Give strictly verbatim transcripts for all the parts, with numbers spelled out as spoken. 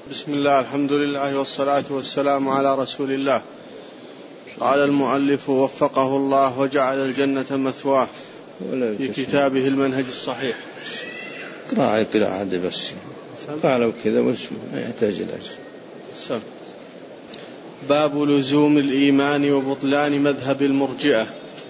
بسم الله، الحمد لله والصلاة والسلام على رسول الله. قال المؤلف وفقه الله وجعل الجنة مثواه في كتابه المنهج الصحيح. قراءة قراءة بس قالوا كذا بس ما يحتاج إلى سم. باب لزوم الإيمان وبطلان مذهب المرجئة.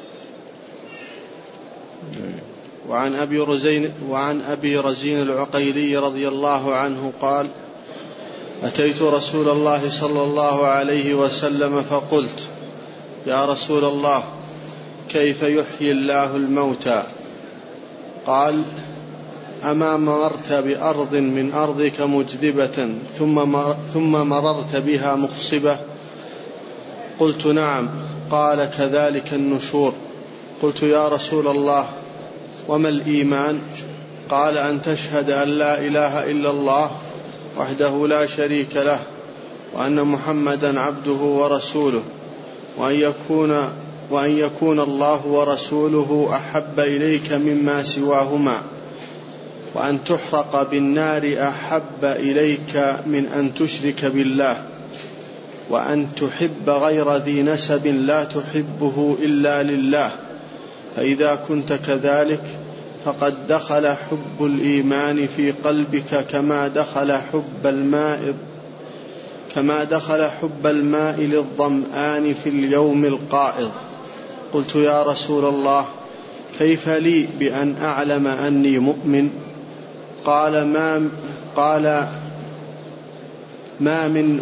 وعن أبي رزين وعن أبي رزين العقيلي رضي الله عنه قال: أتيت رسول الله صلى الله عليه وسلم فقلت: يا رسول الله، كيف يحيي الله الموتى؟ قال: أما مررت بأرض من أرضك مجدبة ثم مررت بها مخصبة؟ قلت: نعم. قال: كذلك النشور. قلت: يا رسول الله، وما الإيمان؟ قال: أن تشهد أن لا إله إلا الله وحده لا شريك له، وأن محمدا عبده ورسوله، وأن يكون, وأن يكون الله ورسوله أحب إليك مما سواهما، وأن تحرق بالنار أحب إليك من أن تشرك بالله، وأن تحب غير ذي نسب لا تحبه إلا لله، فإذا كنت كذلك فقد دخل حب الإيمان في قلبك كما دخل حب الماء كما دخل حب الماء للظمآن في اليوم القائض. قلت: يا رسول الله، كيف لي بأن أعلم أني مؤمن؟ قال: ما قال ما من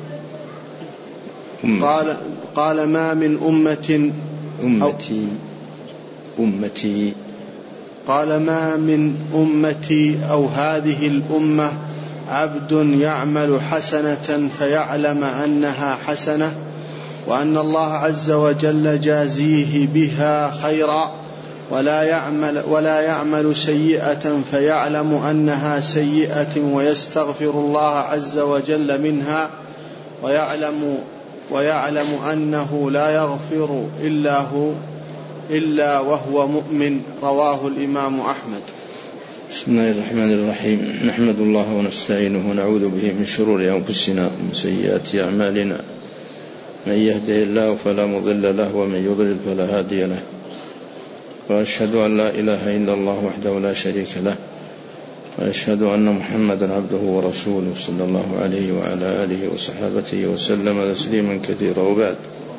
قال قال ما من أمة أمتي أمتي قال: ما من أمتي أو هذه الأمة عبد يعمل حسنة فيعلم أنها حسنة وأن الله عز وجل جازيه بها خيرا، ولا يعمل, ولا يعمل سيئة فيعلم أنها سيئة ويستغفر الله عز وجل منها، ويعلم, ويعلم أنه لا يغفر إلا هو إلا وهو مؤمن. رواه الإمام أحمد. بسم الله الرحمن الرحيم. نحمد الله ونستعينه ونعوذ به من شرور أنفسنا ومن سيئات أعمالنا، من يهده الله فلا مضل له ومن يضلل فلا هادي له، وأشهد أن لا إله إلا الله وحده لا شريك له، وأشهد أن محمدا عبده ورسوله صلى الله عليه وعلى آله وصحابته وسلم تسليما كثيرا. وبعد.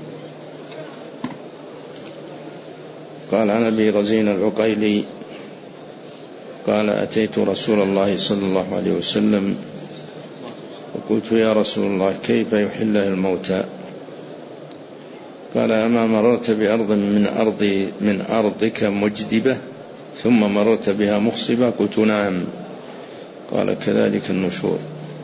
قال عن أبي رزين العقيلي قال: أتيت رسول الله صلى الله عليه وسلم وقلت: يا رسول الله، كيف يحيي الله الموتى؟ قال: أما مررت بأرض من أرض من أرضك مجدبة ثم مررت بها مخصبة؟ قلت: نعم. قال: كذلك النشور.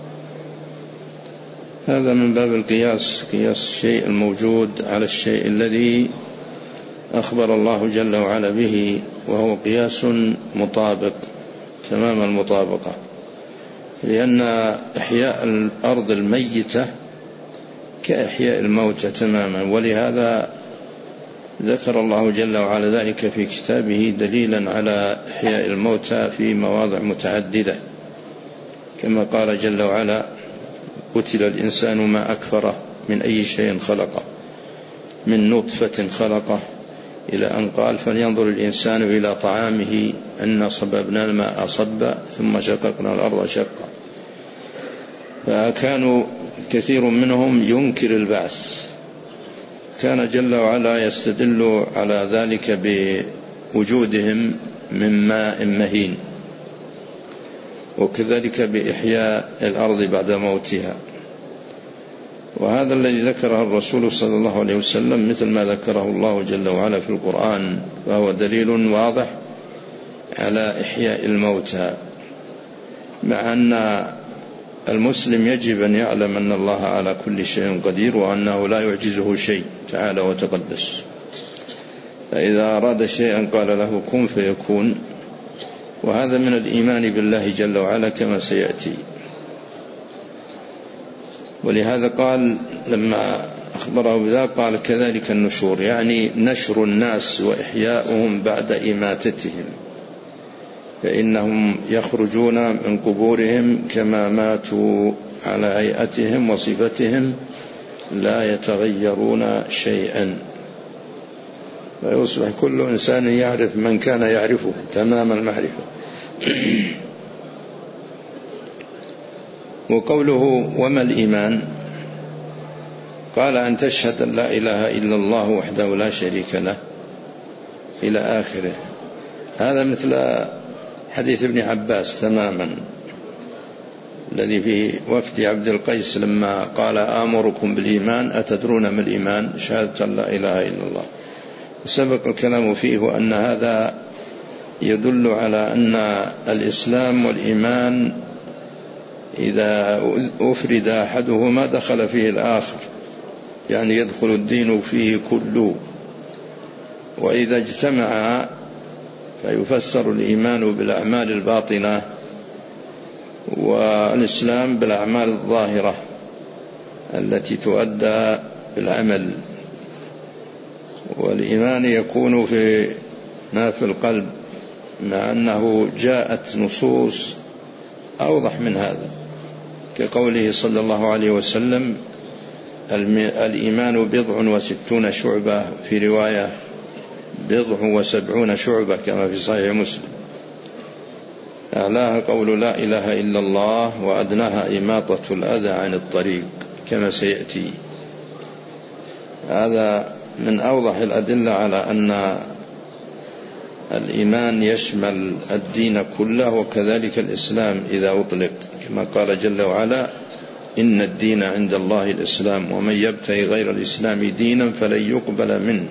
هذا من باب القياس، قياس الشيء الموجود على الشيء الذي أخبر الله جل وعلا به، وهو قياس مطابق تمام المطابقة، لأن إحياء الأرض الميتة كإحياء الموتى تماما، ولهذا ذكر الله جل وعلا ذلك في كتابه دليلا على إحياء الموتى في مواضع متعددة، كما قال جل وعلا: قتل الإنسان ما أكفره من أي شيء خلقه، من نطفة خلقه، إلى أن قال: فلينظر الإنسان إلى طعامه أنا صببنا الماء صبا ثم شققنا الأرض شقا. فكانوا كثير منهم ينكر البعث، كان جل وعلا يستدل على ذلك بوجودهم من ماء مهين، وكذلك بإحياء الأرض بعد موتها. وهذا الذي ذكره الرسول صلى الله عليه وسلم مثل ما ذكره الله جل وعلا في القرآن، فهو دليل واضح على إحياء الموتى، مع أن المسلم يجب أن يعلم أن الله على كل شيء قدير، وأنه لا يعجزه شيء تعالى وتقدس، فإذا أراد شيئا قال له كن فيكون، وهذا من الإيمان بالله جل وعلا كما سيأتي. ولهذا قال لما أخبره بذلك قال: كذلك النشور، يعني نشر الناس وإحياؤهم بعد إماتتهم، فإنهم يخرجون من قبورهم كما ماتوا على هيئتهم وصفتهم لا يتغيرون شيئا، فيصبح كل إنسان يعرف من كان يعرفه تمام المعرفة. وقوله وما الإيمان؟ قال أن تشهد أن لا إله إلا الله وحده لا شريك له إلى آخره. هذا مثل حديث ابن عباس تماما الذي في وفد عبد القيس لما قال آمركم بالإيمان أتدرون ما الإيمان؟ شهادة أن لا إله إلا الله. سبق الكلام فيه وأن هذا يدل على أن الإسلام والإيمان إذا أفرد أحدهما دخل فيه الآخر، يعني يدخل الدين فيه كله، وإذا اجتمع فيفسر الإيمان بالأعمال الباطنة والإسلام بالأعمال الظاهرة التي تؤدى بالعمل. والإيمان يكون في ما في القلب، مع أنه جاءت نصوص أوضح من هذا، كقوله صلى الله عليه وسلم الإيمان بضع وستون شعبة، في رواية بضع وسبعون شعبة كما في صحيح مسلم. أعلاها قول لا إله إلا الله، وأدناها إماطة الأذى عن الطريق كما سيأتي. هذا من أوضح الأدلة على أن الإيمان يشمل الدين كله، وكذلك الإسلام إذا أطلق، كما قال جل وعلا إن الدين عند الله الإسلام ومن يبتغي غير الإسلام دينا فلن يقبل منه.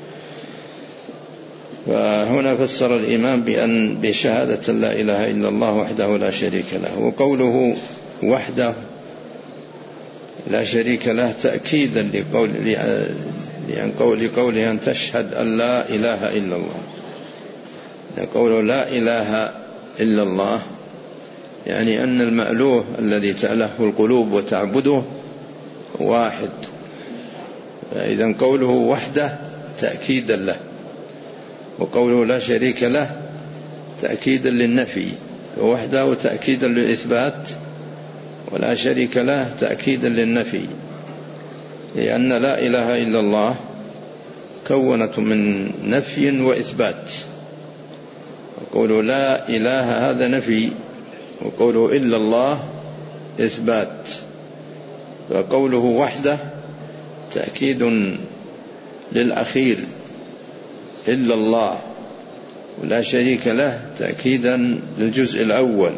فهنا فسر الإيمان بأن بشهادة لا إله إلا الله وحده لا شريك له. وقوله وحده لا شريك له تأكيدا لقول لأن قول لقوله أن تشهد أن لا إله إلا الله. قوله لا إله إلا الله يعني أن المألوه الذي تأله القلوب وتعبده واحد، فإذا قوله وحده تأكيدا له، وقوله لا شريك له تأكيدا للنفي، ووحده تأكيدا للإثبات، ولا شريك له تأكيدا للنفي، لأن لا إله إلا الله كونة من نفي وإثبات. وقوله لا إله هذا نفي، وقوله إلا الله إثبات. وقوله وحده تأكيد للأخير إلا الله، ولا شريك له تأكيدا للجزء الأول.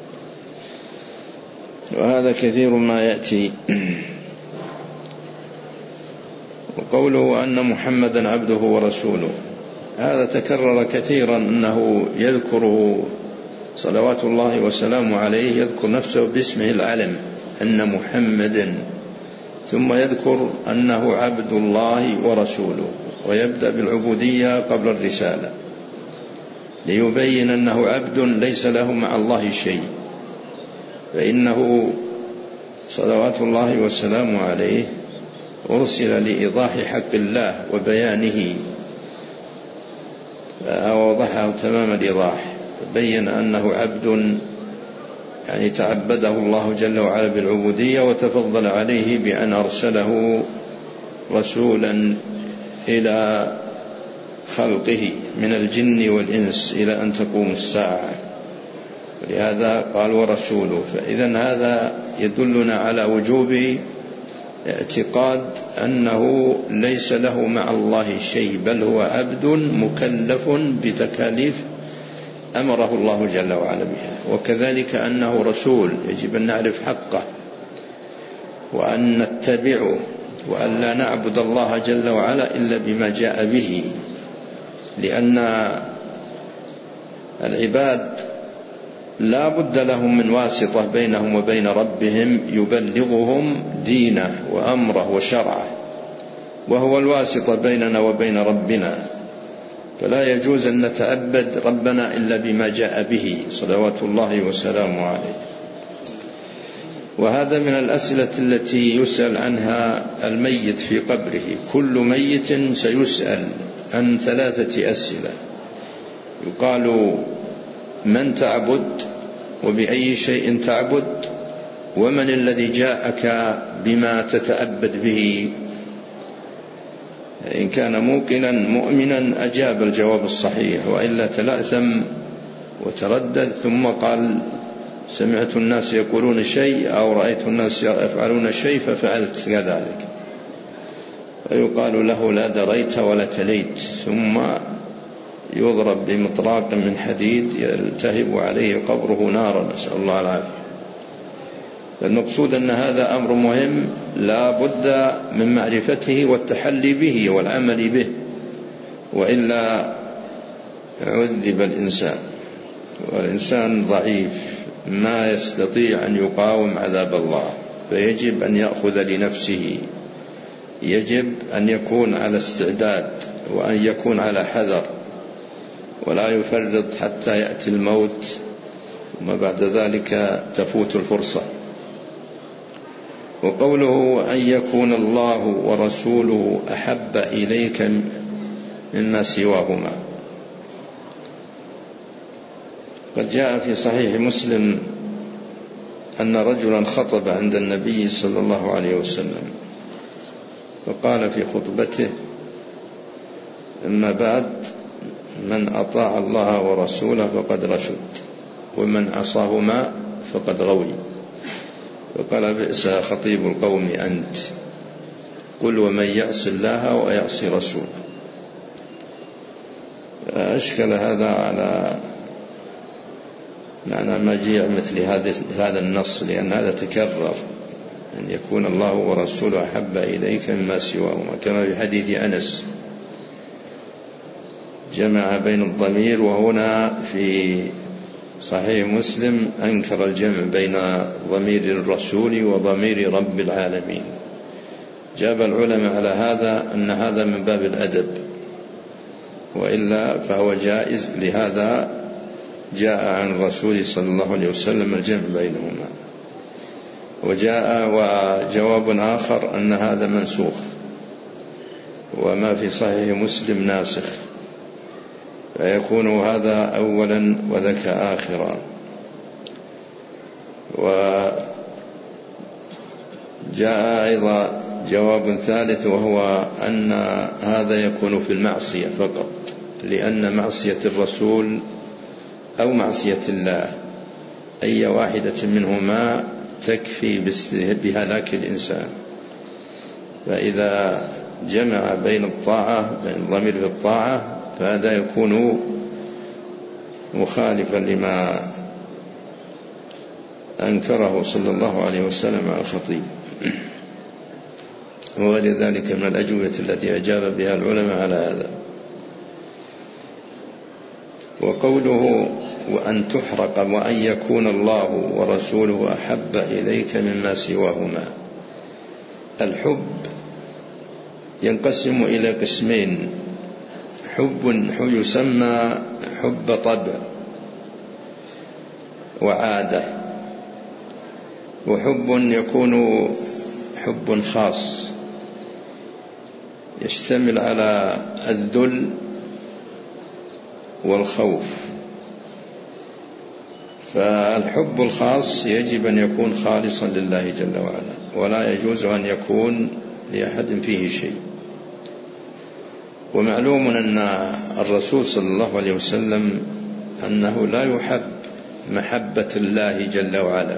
وهذا كثير ما يأتي. وقوله أن محمدا عبده ورسوله، هذا تكرر كثيرا أنه يذكره صلوات الله وسلامه عليه، يذكر نفسه باسمه العلم أن محمدا، ثم يذكر أنه عبد الله ورسوله، ويبدأ بالعبودية قبل الرسالة ليبين أنه عبد ليس له مع الله شيء، فإنه صلوات الله وسلامه عليه أرسل لإيضاح حق الله وبيانه، فأوضحه تمام الإيضاح، بين أنه عبد يعني تعبده الله جل وعلا بالعبودية، وتفضل عليه بأن أرسله رسولا إلى خلقه من الجن والإنس إلى أن تقوم الساعة، ولهذا قال ورسوله. فإذا هذا يدلنا على وجوب اعتقاد أنه ليس له مع الله شيء، بل هو عبد مكلف بتكاليف أمره الله جل وعلا بها. وكذلك أنه رسول يجب أن نعرف حقه وأن نتبعه، وأن لا نعبد الله جل وعلا إلا بما جاء به، لأن العباد لا بد لهم من واسطة بينهم وبين ربهم يبلغهم دينه وأمره وشرعه، وهو الواسطة بيننا وبين ربنا، فلا يجوز أن نتعبد ربنا إلا بما جاء به صلوات الله وسلامه عليه. وهذا من الأسئلة التي يسأل عنها الميت في قبره. كل ميت سيسأل عن ثلاثة أسئلة، يقال من تعبد، وبأي شيء تعبد، ومن الذي جاءك بما تتأبد به؟ إن كان موقنا مؤمنا أجاب الجواب الصحيح، وإلا تلأثم وتردد ثم قال سمعت الناس يقولون شيء أو رأيت الناس يفعلون شيء ففعلت كذلك، ويقال له لا دريت ولا تليت، ثم يضرب بمطراق من حديد يلتهب عليه قبره نارا، نسأل الله العافية. المقصود أن هذا أمر مهم لا بد من معرفته والتحلي به والعمل به، وإلا عذب الإنسان، والإنسان ضعيف ما يستطيع أن يقاوم عذاب الله، فيجب أن يأخذ لنفسه، يجب أن يكون على استعداد وأن يكون على حذر، ولا يفرط حتى يأتي الموت ثم بعد ذلك تفوت الفرصة. وقوله أن يكون الله ورسوله أحب إليك مما سواهما، قد جاء في صحيح مسلم أن رجلا خطب عند النبي صلى الله عليه وسلم فقال في خطبته: أما بعد، من أطاع الله ورسوله فقد رشد، ومن عصاهما فقد غوي. فقال: بئس خطيب القوم أنت، قل ومن يعص الله ويعصي رسوله. أشكل هذا على معنى مجيء مثل هذا النص، لأن هذا تكرر، أن يكون الله ورسوله أحب إليك مما سواهما، كما في حديث أنس جمع بين الضمير، وهنا في صحيح مسلم أنكر الجمع بين ضمير الرسول وضمير رب العالمين. جاب العلماء على هذا أن هذا من باب الأدب، وإلا فهو جائز، لهذا جاء عن الرسول صلى الله عليه وسلم الجمع بينهما. وجاء وجواب آخر أن هذا منسوخ، وما في صحيح مسلم ناسخ، فيكون هذا أولا وذاك آخرا. وجاء أيضا جواب ثالث، وهو أن هذا يكون في المعصية فقط، لأن معصية الرسول أو معصية الله أي واحدة منهما تكفي بهلاك الإنسان. فإذا جمع بين الطاعة بين الضمير في الطاعة فهذا يكون مخالفا لما أنكره صلى الله عليه وسلم على الخطيب، وغير ذلك من الأجوبة التي أجاب بها العلماء على هذا. وقوله وأن تحرق وأن يكون الله ورسوله أحب إليك مما سواهما، الحب ينقسم إلى قسمين: حب يسمى حب طبع وعادة، وحب يكون حب خاص يشتمل على الذل والخوف. فالحب الخاص يجب أن يكون خالصا لله جل وعلا، ولا يجوز أن يكون لأحد فيه شيء. ومعلوم أن الرسول صلى الله عليه وسلم أنه لا يحب محبة الله جل وعلا،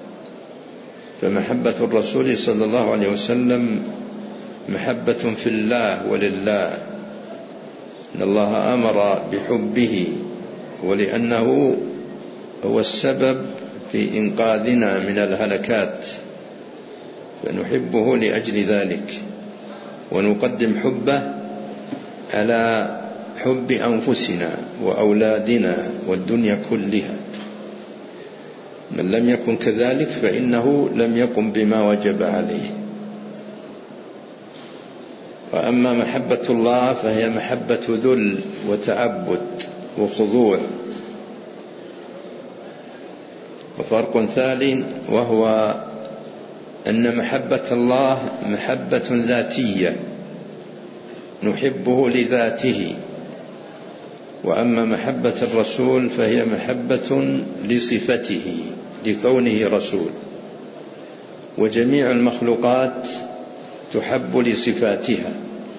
فمحبة الرسول صلى الله عليه وسلم محبة في الله ولله، إن الله أمر بحبه، ولأنه هو السبب في إنقاذنا من الهلكات، فنحبه لأجل ذلك، ونقدم حبه على حب أنفسنا وأولادنا والدنيا كلها. من لم يكن كذلك فإنه لم يقم بما وجب عليه. وأما محبة الله فهي محبة ذل وتعبد وخضوع. وفرق ثاني، وهو أن محبة الله محبة ذاتية نحبه لذاته، وأما محبة الرسول فهي محبة لصفته لكونه رسول. وجميع المخلوقات تحب لصفاتها،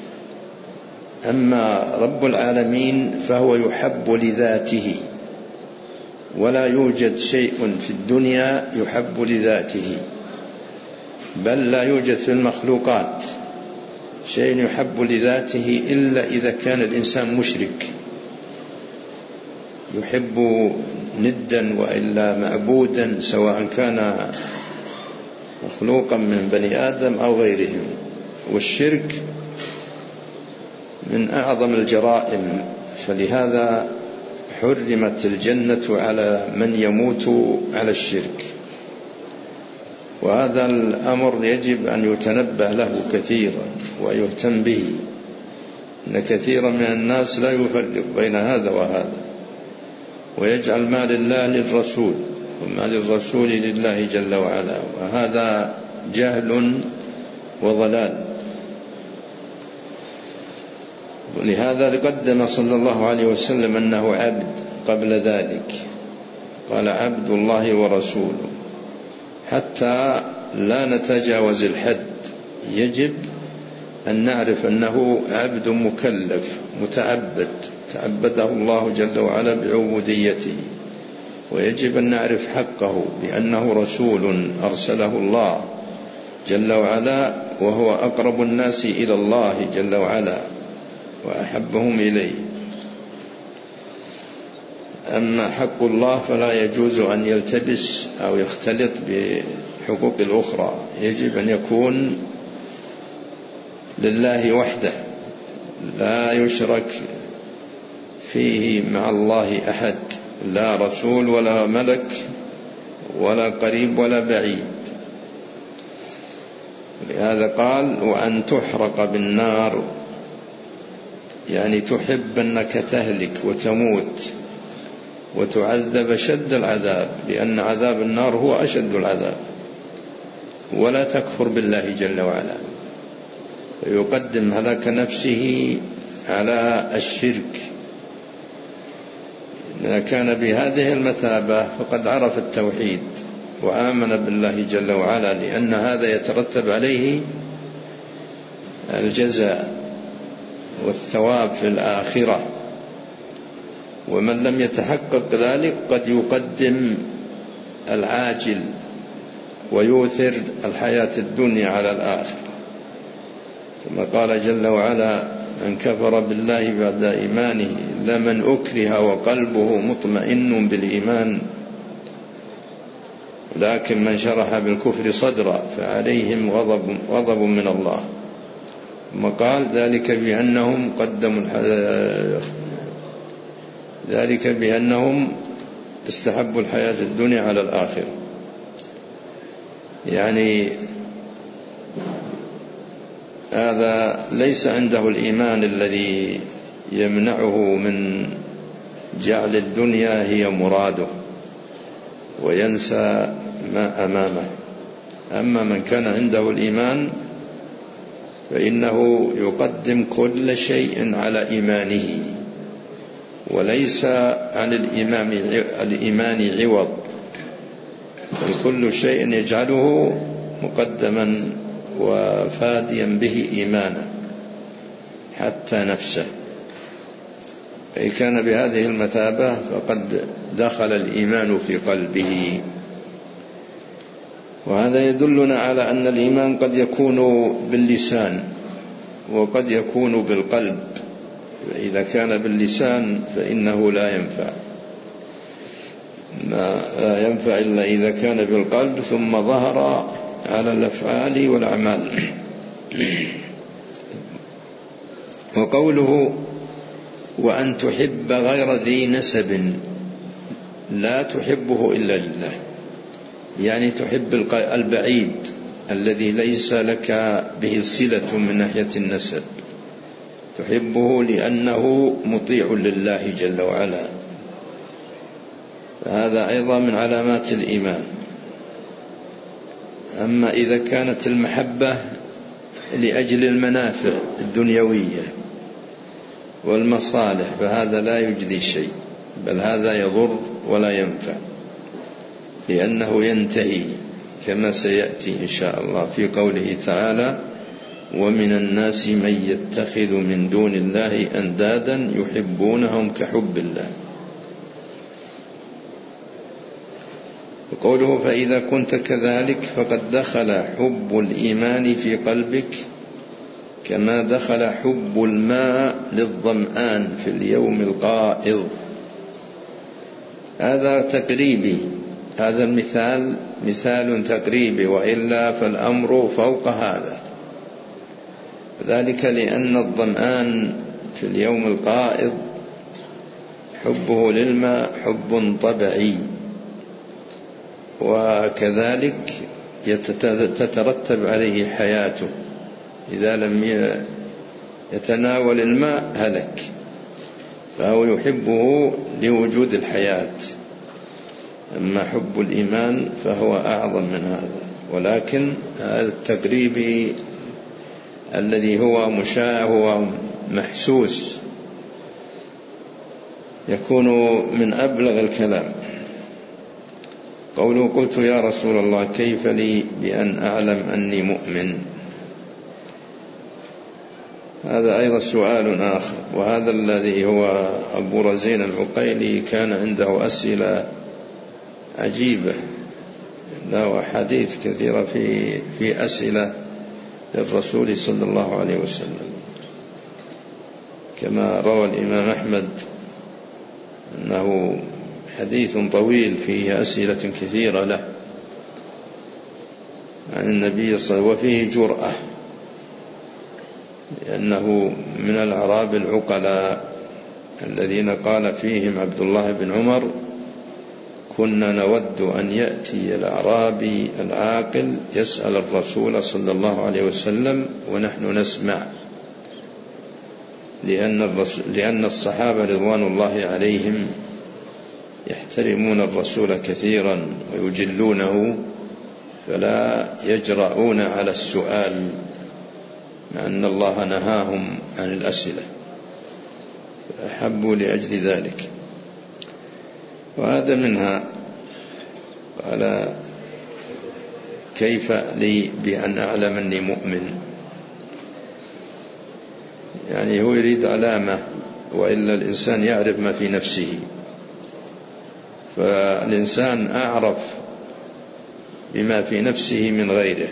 أما رب العالمين فهو يحب لذاته، ولا يوجد شيء في الدنيا يحب لذاته، بل لا يوجد في المخلوقات شيء يحب لذاته إلا إذا كان الإنسان مشرك يحب ندا وإلا معبودا، سواء كان مخلوقا من بني آدم أو غيرهم. والشرك من أعظم الجرائم، فلهذا حرمت الجنة على من يموت على الشرك. وهذا الأمر يجب أن يتنبه له كثيرا ويهتم به، إن كثيرا من الناس لا يفرق بين هذا وهذا، ويجعل ما لله للرسول وما للرسول لله جل وعلا، وهذا جهل وضلال. ولهذا قدم صلى الله عليه وسلم أنه عبد قبل ذلك، قال عبد الله ورسوله، حتى لا نتجاوز الحد. يجب أن نعرف أنه عبد مكلف متعبد، تعبده الله جل وعلا بعبوديته، ويجب أن نعرف حقه بأنه رسول أرسله الله جل وعلا، وهو أقرب الناس إلى الله جل وعلا وأحبهم إليه. أما حق الله فلا يجوز أن يلتبس أو يختلط بحقوق الأخرى، يجب أن يكون لله وحده، لا يشرك فيه مع الله أحد، لا رسول ولا ملك ولا قريب ولا بعيد. لهذا قال وأن تحرق بالنار، يعني تحب أنك تهلك وتموت وتعذب شد العذاب، لأن عذاب النار هو أشد العذاب، ولا تكفر بالله جل وعلا، يقدم هلاك نفسه على الشرك. إذا كان بهذه المثابة فقد عرف التوحيد وآمن بالله جل وعلا، لأن هذا يترتب عليه الجزاء والثواب في الآخرة. ومن لم يتحقق ذلك قد يقدم العاجل ويؤثر الحياة الدنيا على الآخرة، ثم قال جل وعلا من كفر بالله بعد إيمانه إلا من أكره وقلبه مطمئن بالإيمان لكن من شرح بالكفر صدرا فعليهم غضب, غضب من الله. ثم قال ذلك بأنهم قدموا ذلك بأنهم استحبوا الحياة الدنيا على الآخرة، يعني هذا ليس عنده الإيمان الذي يمنعه من جعل الدنيا هي مراده وينسى ما أمامه. أما من كان عنده الإيمان فإنه يقدم كل شيء على إيمانه، وليس عن الإيمان عوض، فكل شيء يجعله مقدما وفاديا به إيمانا حتى نفسه. فإن كان بهذه المثابة فقد دخل الإيمان في قلبه. وهذا يدلنا على أن الإيمان قد يكون باللسان وقد يكون بالقلب. فإذا كان باللسان فإنه لا ينفع، ما لا ينفع إلا إذا كان بالقلب ثم ظهر على الأفعال والأعمال. وقوله وأن تحب غير ذي نسب لا تحبه إلا لله، يعني تحب البعيد الذي ليس لك به صلة من ناحية النسب، تحبه لأنه مطيع لله جل وعلا، فهذا أيضا من علامات الإيمان. أما إذا كانت المحبة لأجل المنافع الدنيوية والمصالح فهذا لا يجدي شيء، بل هذا يضر ولا ينفع، لأنه ينتهي كما سيأتي إن شاء الله في قوله تعالى: ومن الناس من يتخذ من دون الله أندادا يحبونهم كحب الله. وقوله: فإذا كنت كذلك فقد دخل حب الإيمان في قلبك كما دخل حب الماء للظمآن في اليوم القائض. هذا تقريبي، هذا المثال مثال تقريبي، وإلا فالأمر فوق هذا، ذلك لأن الظمآن في اليوم القائض حبه للماء حب طبيعي، وكذلك تترتب عليه حياته، إذا لم يتناول الماء هلك، فهو يحبه لوجود الحياة. أما حب الإيمان فهو أعظم من هذا، ولكن هذا التقريب الذي هو مشاع هو محسوس يكون من أبلغ الكلام. قوله: قلت يا رسول الله كيف لي بأن أعلم أني مؤمن؟ هذا أيضا سؤال آخر، وهذا الذي هو أبو رزين العقيلي كان عنده أسئلة عجيبة، له حديث كثيرة في في أسئلة للرسول صلى الله عليه وسلم، كما روى الإمام أحمد أنه حديث طويل فيه أسئلة كثيرة له عن النبي صلى الله عليه وسلم، وفيه جرأة، لأنه من الأعراب العقلاء الذين قال فيهم عبد الله بن عمر: كنا نود أن يأتي الأعرابي العاقل يسأل الرسول صلى الله عليه وسلم ونحن نسمع، لأن, الرسول لأن الصحابة رضوان الله عليهم يحترمون الرسول كثيرا ويجلونه، فلا يجرؤون على السؤال، مع أن الله نهاهم عن الأسئلة، فأحبوا لأجل ذلك. وهذا منها. قال: كيف لي بأن أعلم أني مؤمن؟ يعني هو يريد علامة، وإلا الإنسان يعرف ما في نفسه، فالإنسان أعرف بما في نفسه من غيره.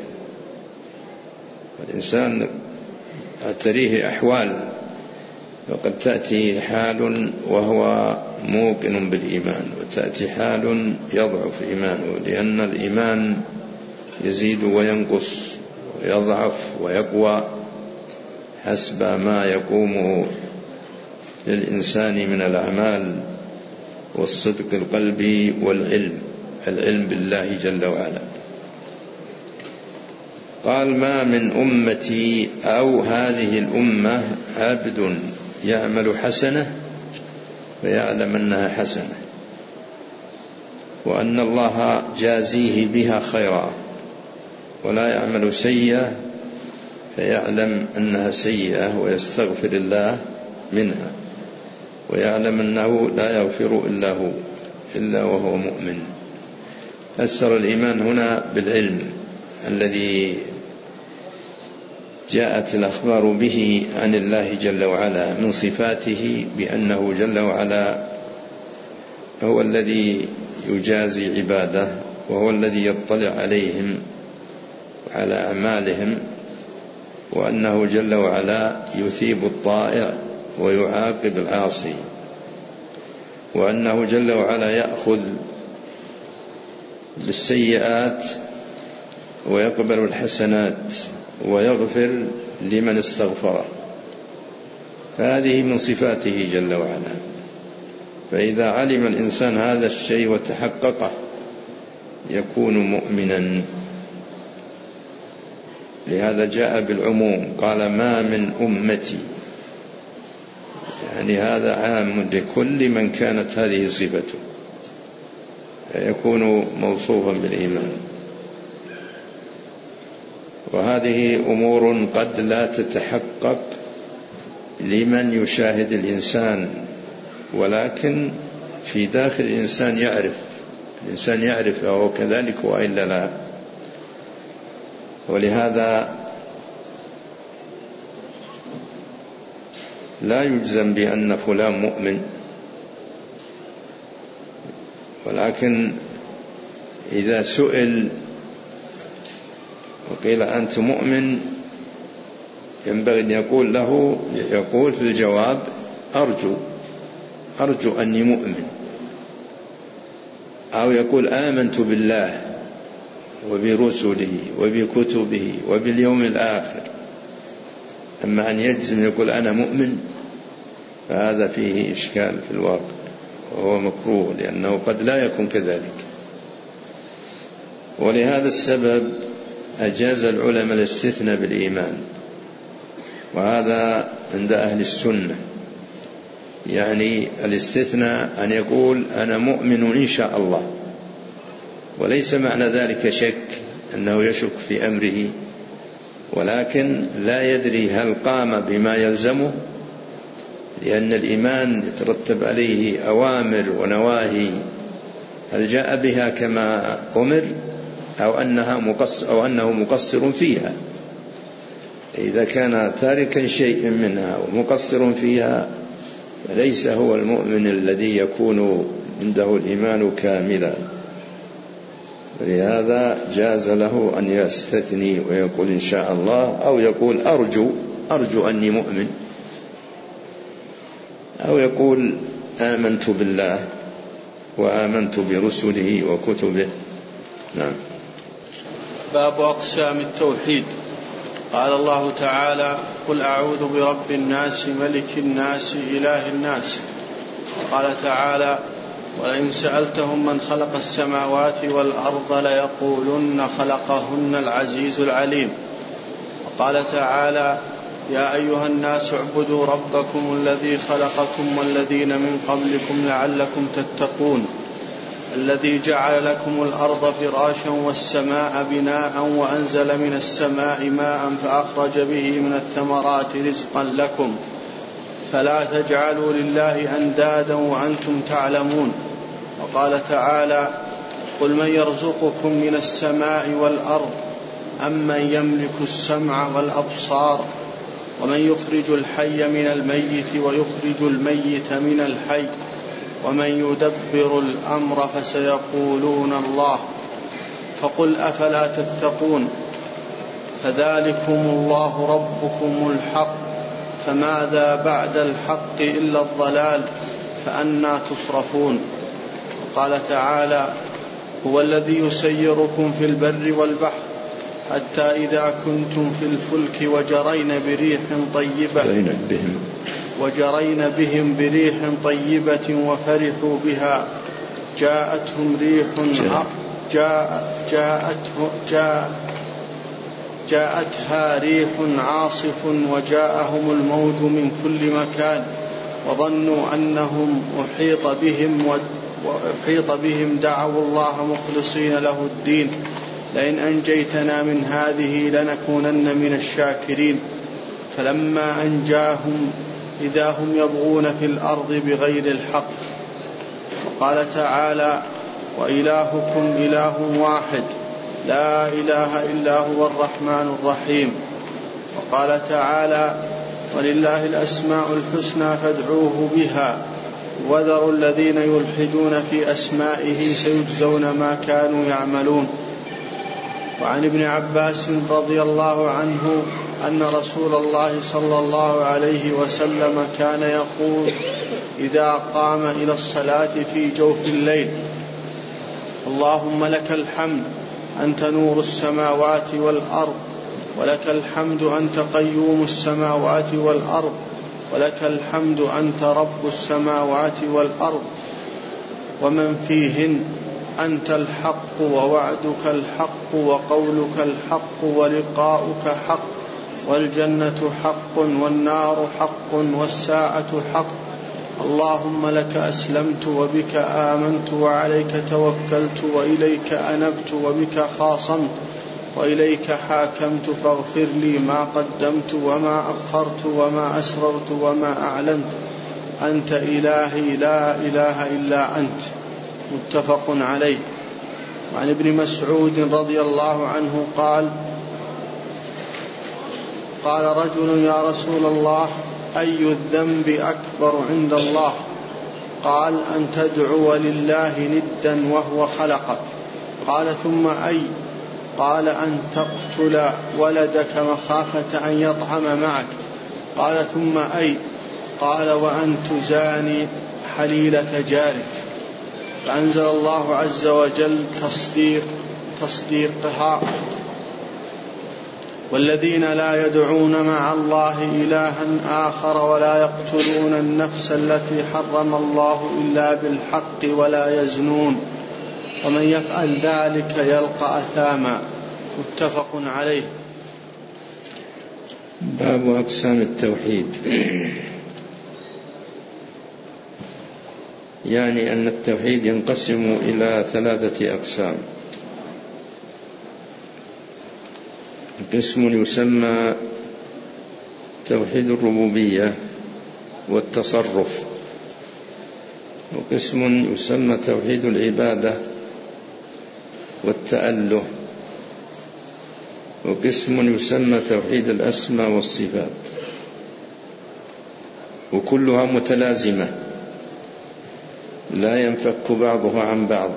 الإنسان تريه أحوال، وقد تأتي حال وهو موقن بالإيمان، وتأتي حال يضعف إيمانه، لأن الإيمان يزيد وينقص ويضعف ويقوى حسب ما يقوم للإنسان من الأعمال والصدق القلبي والعلم العلم بالله جل وعلا. قال: ما من أمتي أو هذه الأمة عبد يعمل حسنة فيعلم أنها حسنة، وأن الله جازيه بها خيرا، ولا يعمل سيئة فيعلم أنها سيئة ويستغفر الله منها، ويعلم أنه لا يغفر إلا هو إلا وهو مؤمن. فسر الإيمان هنا بالعلم الذي جاءت الأخبار به عن الله جل وعلا من صفاته، بأنه جل وعلا هو الذي يجازي عباده، وهو الذي يطلع عليهم وعلى أعمالهم، وأنه جل وعلا يثيب الطائع ويعاقب العاصي، وأنه جل وعلا يأخذ بالسيئات ويقبل الحسنات ويغفر لمن استغفره. فهذه من صفاته جل وعلا. فإذا علم الإنسان هذا الشيء وتحققه يكون مؤمنا. لهذا جاء بالعموم، قال: ما من أمتي، يعني هذا عام لكل من كانت هذه صفته، يكون موصوفا بالإيمان. وهذه أمور قد لا تتحقق لمن يشاهد الإنسان، ولكن في داخل الإنسان يعرف الإنسان يعرف أو كذلك وإلا لا. ولهذا لا يجزم بأن فلان مؤمن، ولكن إذا سئل وقيل أنت مؤمن ينبغي أن يقول له يقول في الجواب أرجو أرجو أني مؤمن، أو يقول آمنت بالله وبرسله وبكتبه وباليوم الآخر. أما أن يجزم يقول أنا مؤمن فهذا فيه إشكال في الواقع وهو مكروه، لأنه قد لا يكون كذلك. ولهذا السبب أجاز العلماء الاستثناء بالإيمان، وهذا عند أهل السنة، يعني الاستثناء أن يقول أنا مؤمن إن شاء الله، وليس معنى ذلك شك أنه يشك في أمره، ولكن لا يدري هل قام بما يلزمه، لأن الإيمان يترتب عليه أوامر ونواهي، هل جاء بها كما أمر أو أنها مقصر أو أنه مقصر فيها. إذا كان تاركا شيء منها ومقصر فيها فليس هو المؤمن الذي يكون عنده الإيمان كاملا. ولهذا جاز له أن يستثني ويقول إن شاء الله، أو يقول أرجو أرجو أني مؤمن، أو يقول آمنت بالله وآمنت برسله وكتبه. نعم. باب أقسام التوحيد. قال الله تعالى: قل أعوذ برب الناس ملك الناس إله الناس. وقال تعالى: ولئن سألتهم من خلق السماوات والأرض ليقولن خلقهن العزيز العليم. وقال تعالى: يا أيها الناس اعبدوا ربكم الذي خلقكم والذين من قبلكم لعلكم تتقون، الذي جعل لكم الأرض فراشا والسماء بناء وأنزل من السماء ماء فأخرج به من الثمرات رزقا لكم، فلا تجعلوا لله أندادا وأنتم تعلمون. وقال تعالى: قل من يرزقكم من السماء والأرض أمن يملك السمع والأبصار ومن يخرج الحي من الميت ويخرج الميت من الحي ومن يدبر الأمر فسيقولون الله، فقل أفلا تتقون. فذلكم الله ربكم الحق، فماذا بعد الحق إلا الضلال، فأنى تصرفون. وقال تعالى: هو الذي يسيركم في البر والبحر حتى إذا كنتم في الفلك وجرين بريح طيبة وجرين بهم بريح طيبة وفرحوا بها جاءتهم ريح جاء جاءته جاء جاءتها ريح عاصف وجاءهم الموت من كل مكان وظنوا أنهم أحيط بهم وأحيط بهم دعوا الله مخلصين له الدين لئن أنجيتنا من هذه لنكونن من الشاكرين. فلما أنجاهم إذا هم يبغون في الأرض بغير الحق. وقال تعالى: وإلهكم إله واحد لا إله إلا هو الرحمن الرحيم. وقال تعالى: ولله الأسماء الحسنى فادعوه بها وذروا الذين يلحدون في أسمائه سيجزون ما كانوا يعملون. وعن ابن عباس رضي الله عنه أن رسول الله صلى الله عليه وسلم كان يقول إذا قام إلى الصلاة في جوف الليل: اللهم لك الحمد أنت نور السماوات والأرض، ولك الحمد أنت قيوم السماوات والأرض، ولك الحمد أنت رب السماوات والأرض ومن فيهن، أنت الحق ووعدك الحق وقولك الحق ولقاؤك حق، والجنة حق والنار حق والساعة حق. اللهم لك أسلمت وبك آمنت وعليك توكلت وإليك أنبت وبك خاصمت وإليك حاكمت، فاغفر لي ما قدمت وما أخرت وما أسررت وما أعلنت، أنت إلهي لا إله إلا أنت. متفق عليه. وعن ابن مسعود رضي الله عنه قال: فقال رجل يا رسول الله أي الذنب أكبر عند الله؟ قال أن تدعو لله ندا وهو خلقك. قال ثم أي؟ قال أن تقتل ولدك مخافة أن يطعم معك. قال ثم أي؟ قال وأن تزاني حليلة جارك. فأنزل الله عز وجل تصديق تصديقها: والذين لا يدعون مع الله إلها آخر ولا يقتلون النفس التي حرم الله إلا بالحق ولا يزنون ومن يفعل ذلك يلقى أثاما. متفق عليه. باب أقسام التوحيد. يعني أن التوحيد ينقسم إلى ثلاثة أقسام: قسم يسمى توحيد الربوبية والتصرف، وقسم يسمى توحيد العبادة والتأله، وقسم يسمى توحيد الأسماء والصفات، وكلها متلازمة لا ينفك بعضها عن بعض،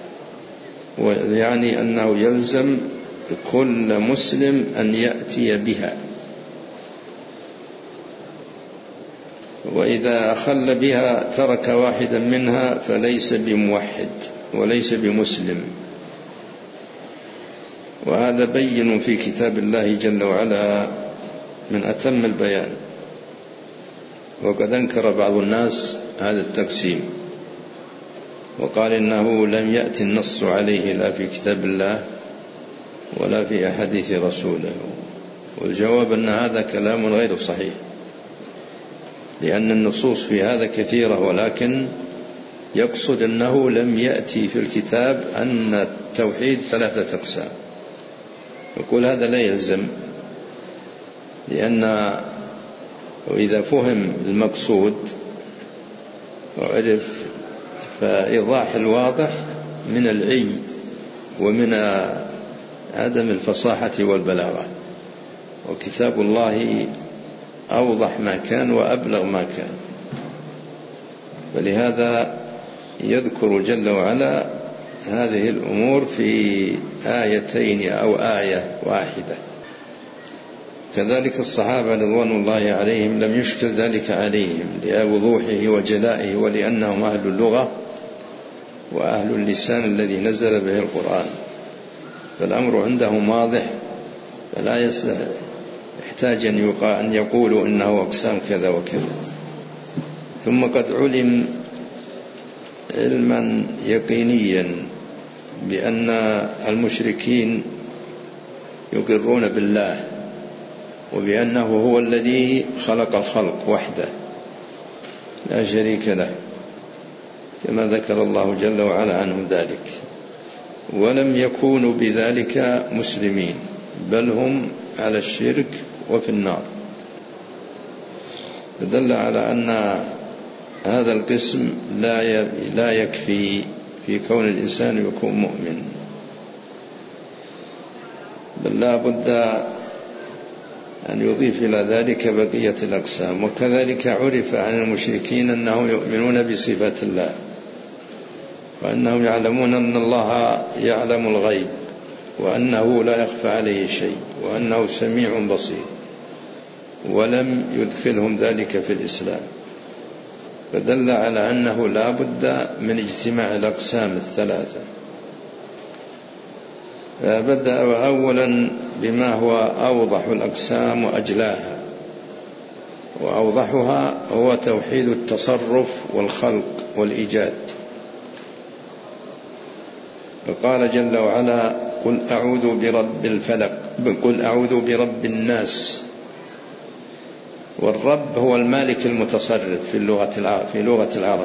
ويعني أنه يلزم كل مسلم أن يأتي بها، وإذا أخل بها ترك واحدا منها فليس بموحد وليس بمسلم. وهذا بين في كتاب الله جل وعلا من أتم البيان، وقد أنكر بعض الناس هذا التقسيم وقال إنه لم يأتي النص عليه لا في كتاب الله ولا في أحاديث رسوله. والجواب أن هذا كلام غير صحيح، لأن النصوص في هذا كثيرة، ولكن يقصد أنه لم يأتي في الكتاب أن التوحيد ثلاثة أقسام. يقول هذا لا يلزم، لأن وإذا فهم المقصود وعرف فإيضاح الواضح من العي ومن عدم الفصاحة والبلاغة، وكتاب الله أوضح ما كان وأبلغ ما كان. فلهذا يذكر جل وعلا هذه الأمور في آيتين أو آية واحدة. كذلك الصحابة رضوان الله عليهم لم يشكل ذلك عليهم لوضوحه وجلائه، ولأنهم أهل اللغة وأهل اللسان الذي نزل به القرآن، فالأمر عندهم واضح، فلا يحتاج أن يقولوا إنه أقسام كذا وكذا. ثم قد علم علما يقينيا بأن المشركين يقرون بالله وبأنه هو الذي خلق الخلق وحده لا شريك له، كما ذكر الله جل وعلا عنهم ذلك، ولم يكونوا بذلك مسلمين، بل هم على الشرك وفي النار. فدل على أن هذا القسم لا يكفي في كون الإنسان يكون مؤمن، بل لا بد أن يضيف إلى ذلك بقية الأقسام. وكذلك عرف عن المشركين أنهم يؤمنون بصفات الله، وأنهم يعلمون أن الله يعلم الغيب، وأنه لا يخفى عليه شيء، وأنه سميع بصير، ولم يدخلهم ذلك في الإسلام. فدل على أنه لا بد من اجتماع الأقسام الثلاثة. فبدأ أولا بما هو أوضح الأقسام وأجلاها، وأوضحها هو توحيد التصرف والخلق والإيجاد. فقال جل وعلا: قل أعوذ برب الفلق، قل أعوذ برب الناس. والرب هو المالك المتصرف في اللغة في لغة العرب.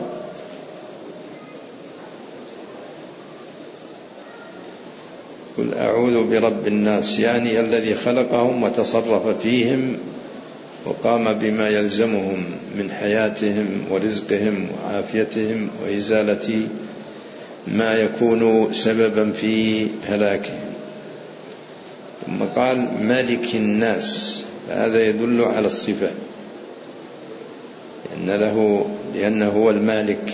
قل أعوذ برب الناس يعني الذي خلقهم وتصرف فيهم وقام بما يلزمهم من حياتهم ورزقهم وعافيتهم وإزالة ما يكون سببا في هلاكهم. ثم قال: مالك الناس، هذا يدل على الصفة، لأن له لأنه هو المالك،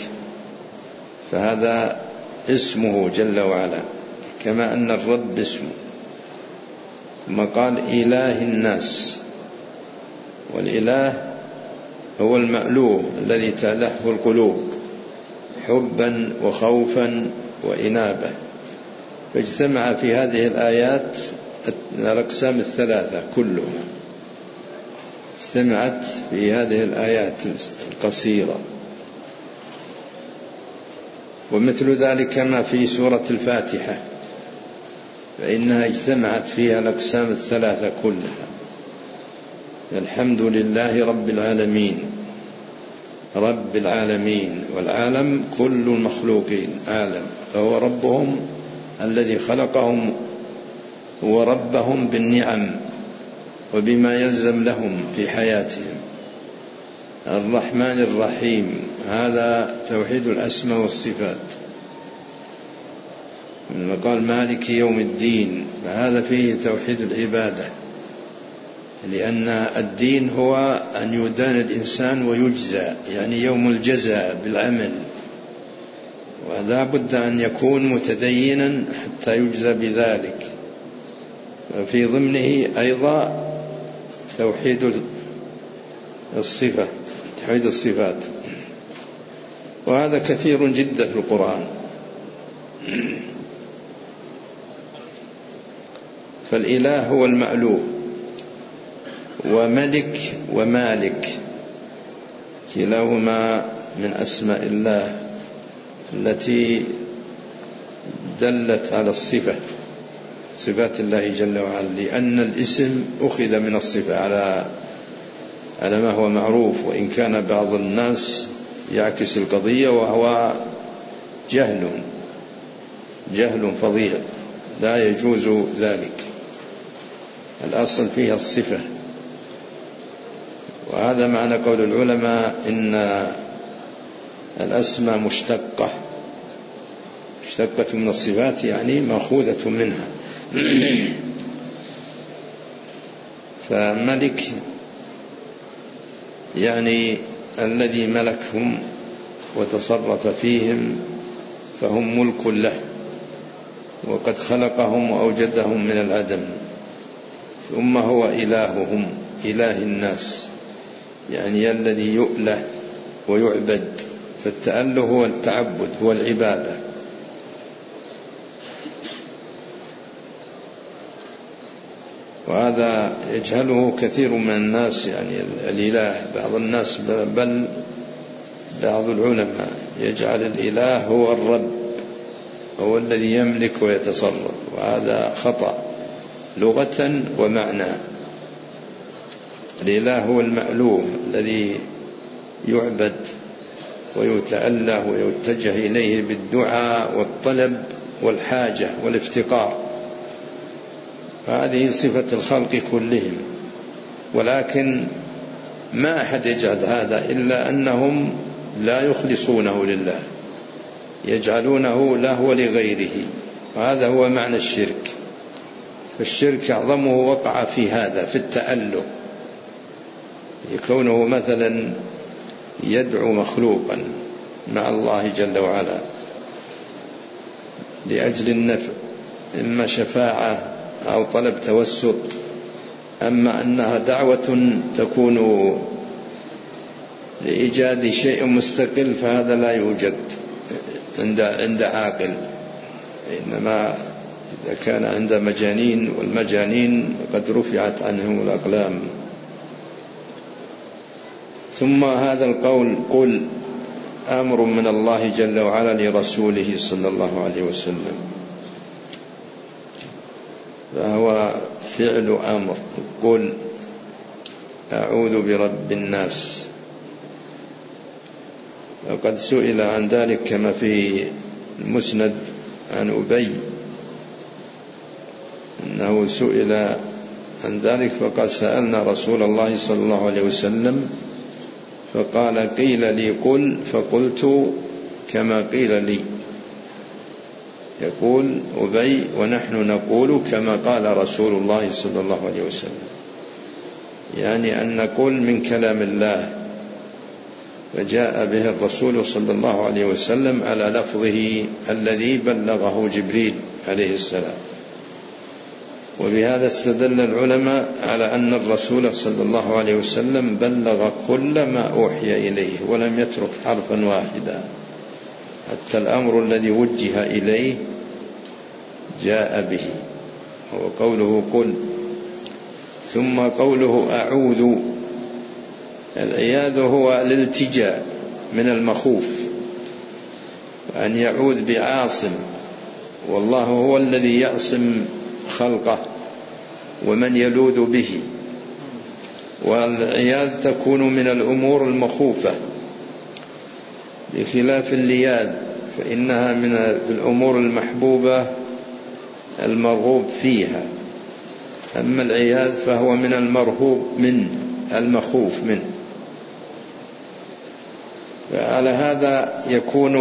فهذا اسمه جل وعلا، كما أن الرب اسمه. ثم قال إله الناس، والإله هو المألوه الذي تألهه القلوب حبا وخوفا وإنابة. فاجتمع في هذه الآيات الأقسام الثلاثة كلها، اجتمعت في هذه الآيات القصيرة. ومثل ذلك ما في سورة الفاتحة، فإنها اجتمعت فيها الأقسام الثلاثة كلها. الحمد لله رب العالمين، رب العالمين، والعالم كل المخلوقين عالم، فهو ربهم الذي خلقهم وربهم بالنعم وبما يلزم لهم في حياتهم. الرحمن الرحيم، هذا توحيد الأسماء والصفات. لما قال مالك يوم الدين، فهذا فيه توحيد العبادة، لأن الدين هو أن يدان الإنسان ويجزى، يعني يوم الجزاء بالعمل، ولا بد أن يكون متدينا حتى يجزى بذلك. وفي ضمنه أيضا توحيد الصفة، توحيد الصفات، وهذا كثير جدا في القرآن. فالإله هو المألوه، وملك ومالك كلاهما من أسماء الله التي دلت على الصفة، صفات الله جل وعلا، لأن الاسم أخذ من الصفة على على ما هو معروف، وإن كان بعض الناس يعكس القضية وهو جهل جهل فظيع، لا يجوز ذلك. الأصل فيها الصفة. وهذا معنى قول العلماء إن الأسماء مشتقة، مشتقة من الصفات، يعني مأخوذة منها. فملك يعني الذي ملكهم وتصرف فيهم، فهم ملك له، وقد خلقهم وأوجدهم من العدم. ثم هو إلههم، إله الناس، يعني الذي يؤله ويعبد. فالتأله هو التعبد، هو العبادة. وهذا يجهله كثير من الناس، يعني الإله، بعض الناس بل بعض العلماء يجعل الإله هو الرب، هو الذي يملك ويتصرف، وهذا خطأ لغة ومعنى. الإله هو المألوه الذي يعبد ويتأله ويتجه إليه بالدعاء والطلب والحاجة والافتقار. هذه صفة الخلق كلهم، ولكن ما أحد يجعل هذا إلا أنهم لا يخلصونه لله، يجعلونه له ولغيره، وهذا هو معنى الشرك. فالشرك أعظمه وقع في هذا، في التأله، يكونه مثلا يدعو مخلوقا مع الله جل وعلا لأجل النفع، إما شفاعة أو طلب توسط. أما أنها دعوة تكون لإيجاد شيء مستقل، فهذا لا يوجد عند عند عاقل، إنما إذا كان عند مجانين، والمجانين قد رفعت عنهم الأقلام. ثم هذا القول قل أمر من الله جل وعلا لرسوله صلى الله عليه وسلم، فهو فعل أمر. قل أعوذ برب الناس. وقد سئل عن ذلك كما في المسند عن أبي أنه سئل عن ذلك فقال سألنا رسول الله صلى الله عليه وسلم فقال قيل لي قل فقلت كما قيل لي. يقول أبي ونحن نقول كما قال رسول الله صلى الله عليه وسلم. يعني أن نقول من كلام الله، فجاء به الرسول صلى الله عليه وسلم على لفظه الذي بلغه جبريل عليه السلام. وبهذا استدل العلماء على أن الرسول صلى الله عليه وسلم بلغ كل ما أوحي إليه ولم يترك حرفا واحدا، حتى الأمر الذي وجه إليه جاء به، هو قوله قل. ثم قوله أعوذ، العياذ هو الالتجاء من المخوف، أن يعوذ بعاصم، والله هو الذي يعصم خلقه ومن يلوذ به. والعياذ تكون من الأمور المخوفة بخلاف اللياذ، فإنها من الأمور المحبوبة المرغوب فيها، أما العياذ فهو من المرهوب منه المخوف منه. فعلى هذا يكون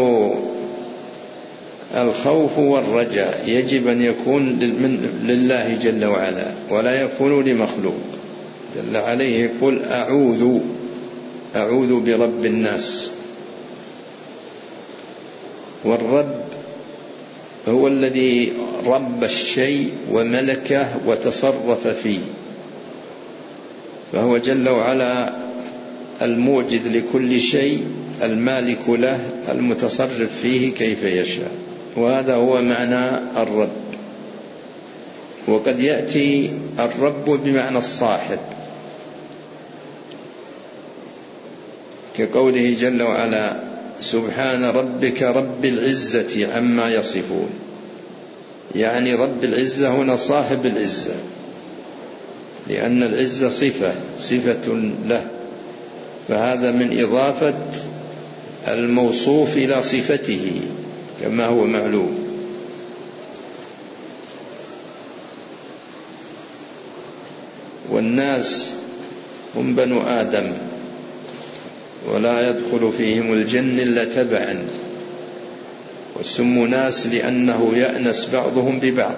الخوف والرجاء يجب أن يكون لله جل وعلا ولا يكون لمخلوق. جل عليه قل أعوذ أعوذ برب الناس. والرب هو الذي رب الشيء وملكه وتصرف فيه، فهو جل وعلا الموجد لكل شيء، المالك له، المتصرف فيه كيف يشاء، وهذا هو معنى الرب. وقد يأتي الرب بمعنى الصاحب، كقوله جل وعلا سبحان ربك رب العزة عما يصفون، يعني رب العزة هنا صاحب العزة، لأن العزة صفة صفة له، فهذا من إضافة الموصوف إلى صفته كما هو معلوم. والناس هم بنو آدم، ولا يدخل فيهم الجن إلا تبعا، وسموا ناس لأنه يأنس بعضهم ببعض.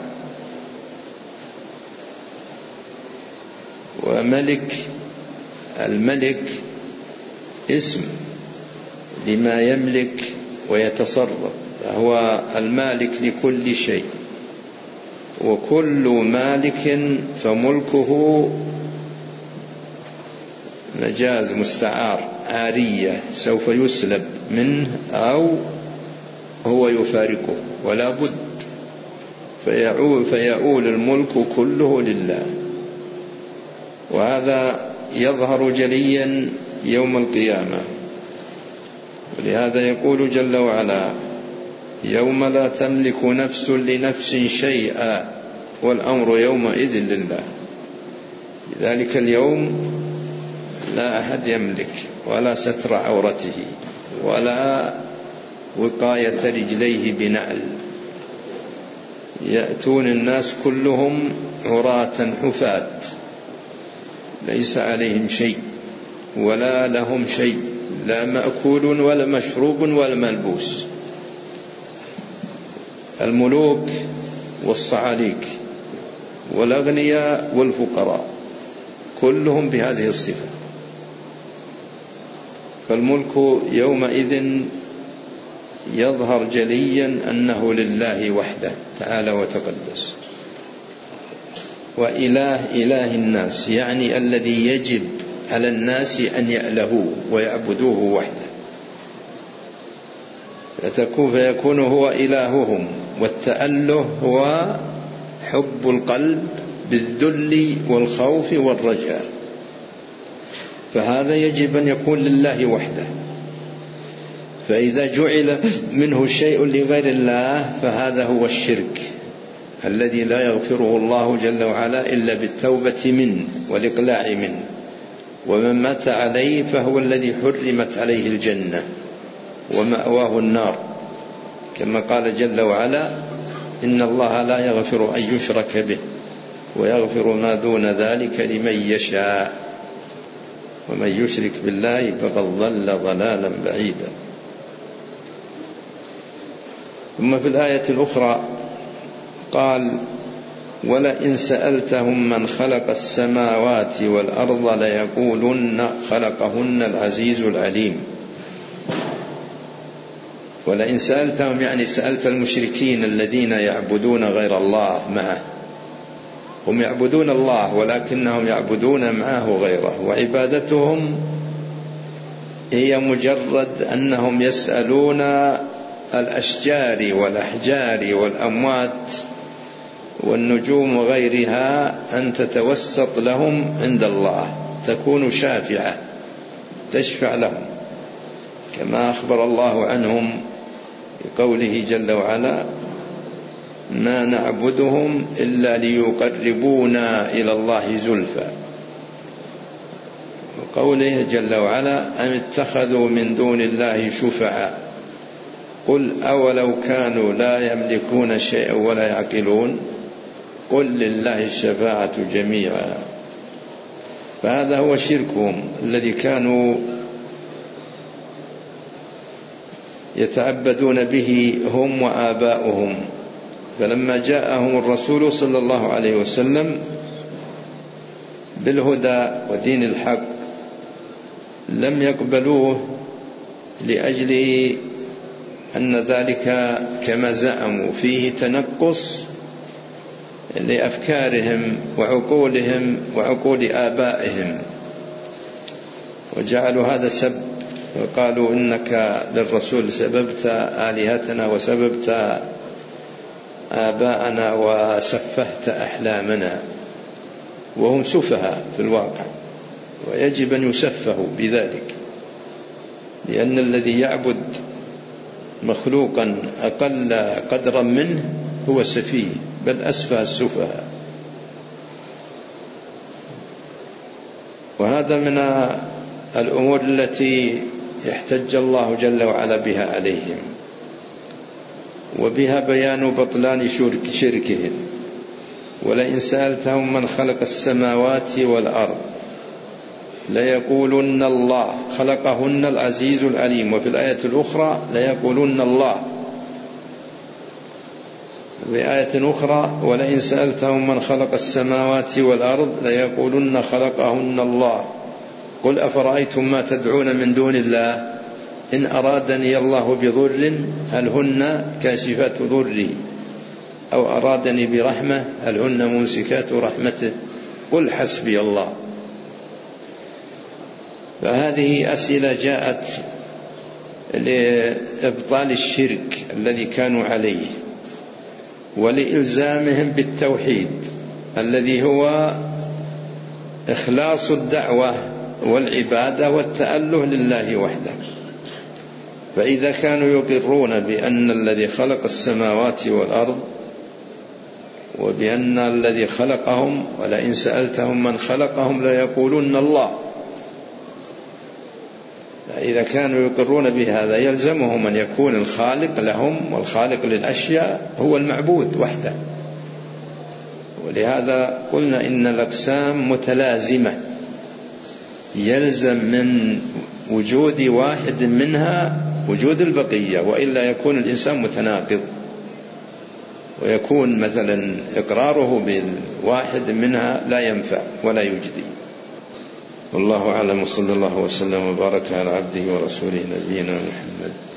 وملك، الملك اسم لما يملك ويتصرف، فهو المالك لكل شيء، وكل مالك فملكه مجاز مستعار عارية، سوف يسلب منه أو هو يفارقه ولا بد، فيعول, فيؤول الملك كله لله. وهذا يظهر جليا يوم القيامة، ولهذا يقول جل وعلا يوم لا تملك نفس لنفس شيئا والأمر يومئذ لله. ذلك اليوم لا أحد يملك ولا ستر عورته ولا وقاية رجليه بنعل، يأتون الناس كلهم عراة حفاة ليس عليهم شيء ولا لهم شيء، لا مأكول ولا مشروب ولا ملبوس. الملوك والصعاليك والأغنياء والفقراء كلهم بهذه الصفة. فالملك يومئذ يظهر جليا أنه لله وحده تعالى وتقدس. وإله إله الناس، يعني الذي يجب على الناس أن يألهوه ويعبدوه وحده، فتكون فيكون هو إلههم. والتأله هو حب القلب بالذل والخوف والرجاء، فهذا يجب أن يكون لله وحده. فإذا جعل منه شيء لغير الله فهذا هو الشرك الذي لا يغفره الله جل وعلا إلا بالتوبة منه والإقلاع منه. ومن مات عليه فهو الذي حرمت عليه الجنة ومأواه النار، كما قال جل وعلا إن الله لا يغفر أن يشرك به ويغفر ما دون ذلك لمن يشاء ومن يشرك بالله فقد ضل ضلالا بعيدا. ثم في الآية الأخرى قال ولئن سألتهم من خلق السماوات والأرض ليقولن خلقهن العزيز العليم. ولئن سألتهم يعني سألت المشركين الذين يعبدون غير الله معه، هم يعبدون الله ولكنهم يعبدون معه غيره، وعبادتهم هي مجرد أنهم يسألون الأشجار والأحجار والأموات والنجوم وغيرها أن تتوسط لهم عند الله، تكون شافعة تشفع لهم، كما أخبر الله عنهم بقوله جل وعلا: ما نعبدهم إلا ليقربونا إلى الله زلفى. وقوله جل وعلا: أم اتخذوا من دون الله شفعاء قل أولو كانوا لا يملكون شيئا ولا يعقلون قل لله الشفاعة جميعا. فهذا هو شركهم الذي كانوا يتعبدون به هم وآباؤهم. فلما جاءهم الرسول صلى الله عليه وسلم بالهدى ودين الحق لم يقبلوه لأجل أن ذلك كما زعموا فيه تنقص لأفكارهم وعقولهم وعقول آبائهم، وجعلوا هذا سب، وقالوا إنك للرسول سببت آلهتنا وسببت آباءنا وسفهت أحلامنا، وهم سفهاء في الواقع، ويجب أن يسفهوا بذلك، لأن الذي يعبد مخلوقا أقل قدرا منه هو سفيه، بل أسفه السفهاء. وهذا من الأمور التي احتج الله جل وعلا بها عليهم، وبها بيان بطلان شركهم. ولئن سألتهم من خلق السماوات والأرض ليقولن الله خلقهن العزيز العليم. وفي الآية الأخرى ليقولن الله. في آية أخرى: ولئن سألتهم من خلق السماوات والأرض ليقولن خلقهن الله قل أفرأيتم ما تدعون من دون الله إن أرادني الله بضر هل هن كاشفات ضره أو أرادني برحمة هل هن ممسكات رحمته قل حسبي الله. فهذه أسئلة جاءت لإبطال الشرك الذي كانوا عليه، ولإلزامهم بالتوحيد الذي هو إخلاص الدعوة والعبادة والتأله لله وحده. فإذا كانوا يقرون بأن الذي خلق السماوات والأرض وبأن الذي خلقهم ولئن سألتهم من خلقهم ليقولن الله، فإذا كانوا يقرون بهذا يلزمهم أن يكون الخالق لهم والخالق للأشياء هو المعبود وحده. ولهذا قلنا إن الأقسام متلازمة، يلزم من وجود واحد منها وجود البقية، وإلا يكون الإنسان متناقض، ويكون مثلا إقراره بالواحد منها لا ينفع ولا يجدي. والله أعلم، وصلى الله وسلم وبارك على عبده ورسوله نبينا محمد.